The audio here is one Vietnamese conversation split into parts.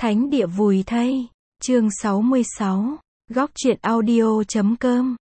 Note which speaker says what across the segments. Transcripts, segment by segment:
Speaker 1: Thánh địa vùi thây. Chương 66. Góc truyện audio.com.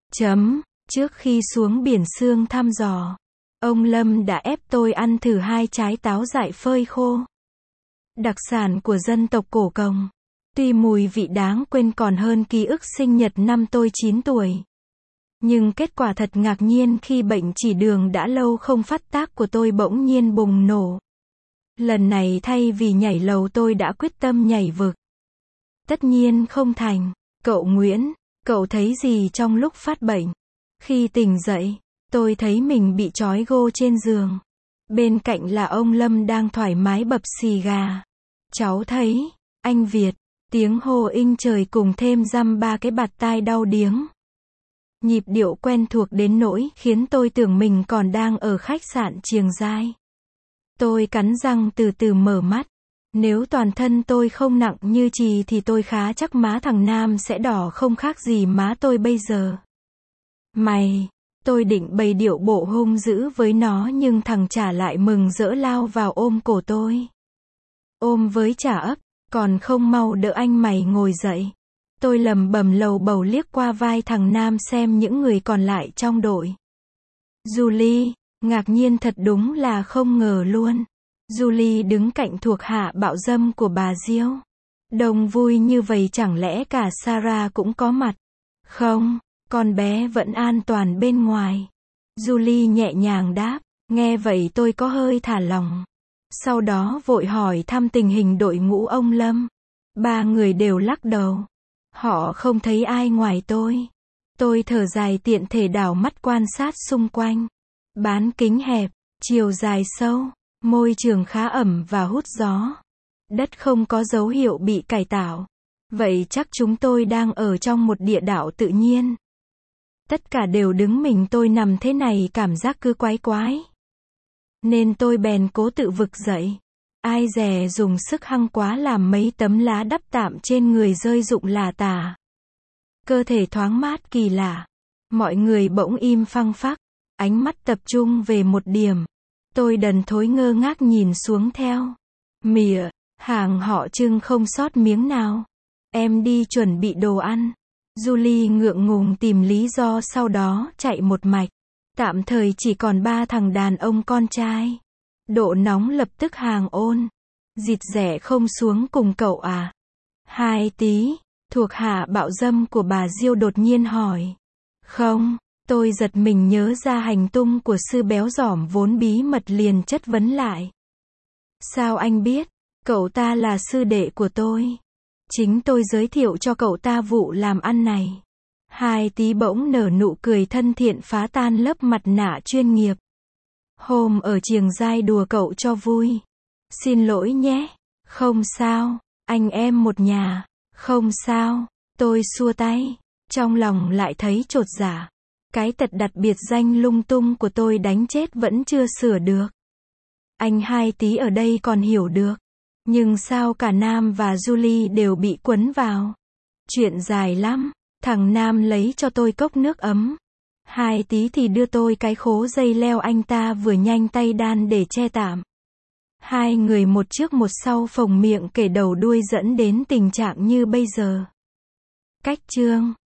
Speaker 1: Trước khi xuống biển sương thăm dò, ông Lâm đã ép tôi ăn thử 2 trái táo dại phơi khô. Đặc sản của dân tộc Cổ Còng. Tuy mùi vị đáng quên còn hơn ký ức sinh nhật năm tôi 9 tuổi. Nhưng kết quả thật ngạc nhiên khi bệnh chỉ đường đã lâu không phát tác của tôi bỗng nhiên bùng nổ. Lần này thay vì nhảy lầu tôi đã quyết tâm nhảy vực. Tất nhiên không thành. Cậu Nguyễn, cậu thấy gì trong lúc phát bệnh? Khi tỉnh dậy, tôi thấy mình bị trói gô trên giường. Bên cạnh là ông Lâm đang thoải mái bập xì gà. Cháu thấy, anh Việt, tiếng hô inh trời cùng thêm dăm ba cái bạt tai đau điếng. Nhịp điệu quen thuộc đến nỗi khiến tôi tưởng mình còn đang ở khách sạn Chiềng Giai. Tôi cắn răng từ từ mở mắt. Nếu toàn thân tôi không nặng như chì thì tôi khá chắc má thằng Nam sẽ đỏ không khác gì má tôi bây giờ. Mày, tôi định bày điệu bộ hung dữ với nó nhưng thằng trả lại mừng rỡ lao vào ôm cổ tôi. Ôm với chả ấp, còn không mau đỡ anh mày ngồi dậy. Tôi lầm bầm lầu bầu liếc qua vai thằng Nam xem những người còn lại trong đội. Julie, ngạc nhiên thật đúng là không ngờ luôn. Julie đứng cạnh thuộc hạ bạo dâm của bà Diêu. Đông vui như vậy chẳng lẽ cả Sarah cũng có mặt? Không, con bé vẫn an toàn bên ngoài. Julie nhẹ nhàng đáp, nghe vậy tôi có hơi thả lỏng. Sau đó vội hỏi thăm tình hình đội ngũ ông Lâm. 3 người đều lắc đầu. Họ không thấy ai ngoài tôi. Tôi thở dài tiện thể đảo mắt quan sát xung quanh. Bán kính hẹp, chiều dài sâu. Môi trường khá ẩm và hút gió. Đất không có dấu hiệu bị cải tạo. Vậy chắc chúng tôi đang ở trong một địa đạo tự nhiên. Tất cả đều đứng mình tôi nằm thế này cảm giác cứ quái quái. Nên tôi bèn cố tự vực dậy. Ai dè dùng sức hăng quá làm mấy tấm lá đắp tạm trên người rơi rụng lả tả. Cơ thể thoáng mát kỳ lạ. Mọi người bỗng im phăng phắc. Ánh mắt tập trung về một điểm. Tôi đần thối ngơ ngác nhìn xuống theo. Mỉa, hàng họ Trưng không sót miếng nào. Em đi chuẩn bị đồ ăn. Julie ngượng ngùng tìm lý do sau đó chạy một mạch. Tạm thời chỉ còn 3 thằng đàn ông con trai. Độ nóng lập tức hàng ôn. Dịt rẻ không xuống cùng cậu à? 2 tí, thuộc hạ bạo dâm của bà Diêu đột nhiên hỏi. Không. Tôi giật mình nhớ ra hành tung của sư béo giỏm vốn bí mật liền chất vấn lại. Sao anh biết? Cậu ta là sư đệ của tôi. Chính tôi giới thiệu cho cậu ta vụ làm ăn này. 2 tí bỗng nở nụ cười thân thiện phá tan lớp mặt nạ chuyên nghiệp. Hôm ở Chiềng Giai đùa cậu cho vui. Xin lỗi nhé. Không sao, anh em một nhà. Không sao, tôi xua tay. Trong lòng lại thấy chột dạ. Cái tật đặt biệt danh lung tung của tôi đánh chết vẫn chưa sửa được. Anh 2 tí ở đây còn hiểu được. Nhưng sao cả Nam và Julie đều bị quấn vào? Chuyện dài lắm. Thằng Nam lấy cho tôi cốc nước ấm. 2 tí thì đưa tôi cái khố dây leo anh ta vừa nhanh tay đan để che tạm. 2 người một trước một sau phồng miệng kể đầu đuôi dẫn đến tình trạng như bây giờ. Cách chương